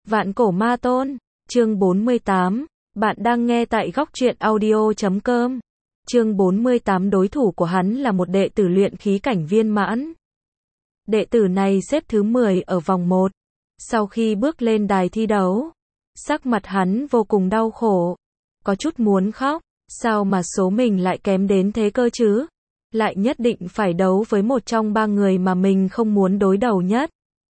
Vạn cổ ma tôn, chương 48, bạn đang nghe tại góc truyện audio.com. Chương 48 đối thủ của hắn là một đệ tử luyện khí cảnh viên mãn. Đệ tử này xếp thứ 10 ở vòng 1. Sau khi bước lên đài thi đấu, sắc mặt hắn vô cùng đau khổ, có chút muốn khóc, sao mà số mình lại kém đến thế cơ chứ? Lại nhất định phải đấu với một trong ba người mà mình không muốn đối đầu nhất.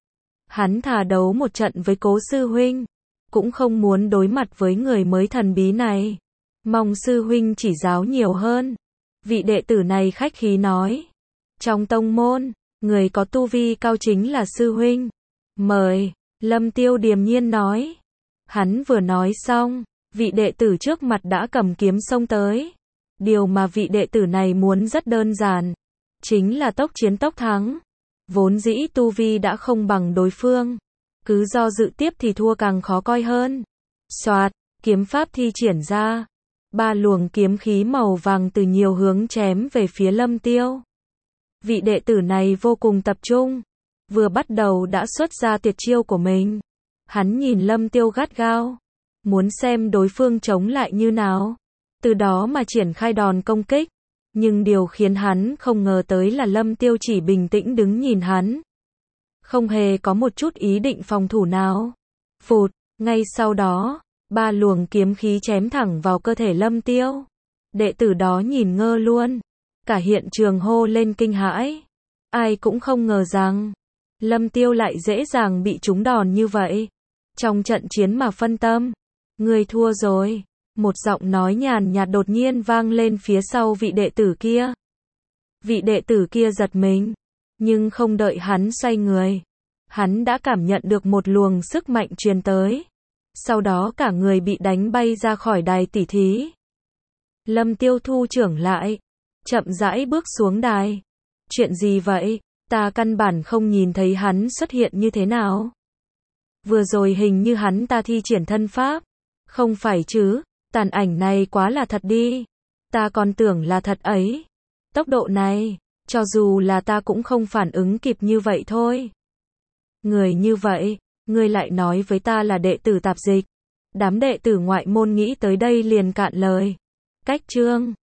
Hắn thà đấu một trận với Cố sư huynh, cũng không muốn đối mặt với người mới thần bí này. Mong sư huynh chỉ giáo nhiều hơn. Vị đệ tử này khách khí nói. Trong tông môn, người có tu vi cao chính là sư huynh. Mời, Lâm Tiêu điềm nhiên nói. Hắn vừa nói xong, vị đệ tử trước mặt đã cầm kiếm xông tới. Điều mà vị đệ tử này muốn rất đơn giản, chính là tốc chiến tốc thắng. Vốn dĩ tu vi đã không bằng đối phương, cứ do dự tiếp thì thua càng khó coi hơn. Soạt, kiếm pháp thi triển ra, ba luồng kiếm khí màu vàng từ nhiều hướng chém về phía Lâm Tiêu. Vị đệ tử này vô cùng tập trung, vừa bắt đầu đã xuất ra tuyệt chiêu của mình. Hắn nhìn Lâm Tiêu gắt gao, muốn xem đối phương chống lại như nào, từ đó mà triển khai đòn công kích. Nhưng điều khiến hắn không ngờ tới là Lâm Tiêu chỉ bình tĩnh đứng nhìn hắn, không hề có một chút ý định phòng thủ nào. Phụt, ngay sau đó, ba luồng kiếm khí chém thẳng vào cơ thể Lâm Tiêu. Đệ tử đó nhìn ngơ luôn, cả hiện trường hô lên kinh hãi. Ai cũng không ngờ rằng Lâm Tiêu lại dễ dàng bị trúng đòn như vậy. Trong trận chiến mà phân tâm, người thua rồi. Một giọng nói nhàn nhạt đột nhiên vang lên phía sau vị đệ tử kia. Vị đệ tử kia giật mình, nhưng không đợi hắn xoay người, hắn đã cảm nhận được một luồng sức mạnh truyền tới. Sau đó cả người bị đánh bay ra khỏi đài tỉ thí. Lâm Tiêu thu trưởng lại, chậm rãi bước xuống đài. Chuyện gì vậy? Ta căn bản không nhìn thấy hắn xuất hiện như thế nào. Vừa rồi hình như hắn ta thi triển thân pháp. Không phải chứ? Tàn ảnh này quá là thật đi. Ta còn tưởng là thật ấy. Tốc độ này, cho dù là ta cũng không phản ứng kịp như vậy thôi. Người như vậy, ngươi lại nói với ta là đệ tử tạp dịch. Đám đệ tử ngoại môn nghĩ tới đây liền cạn lời. Cách chương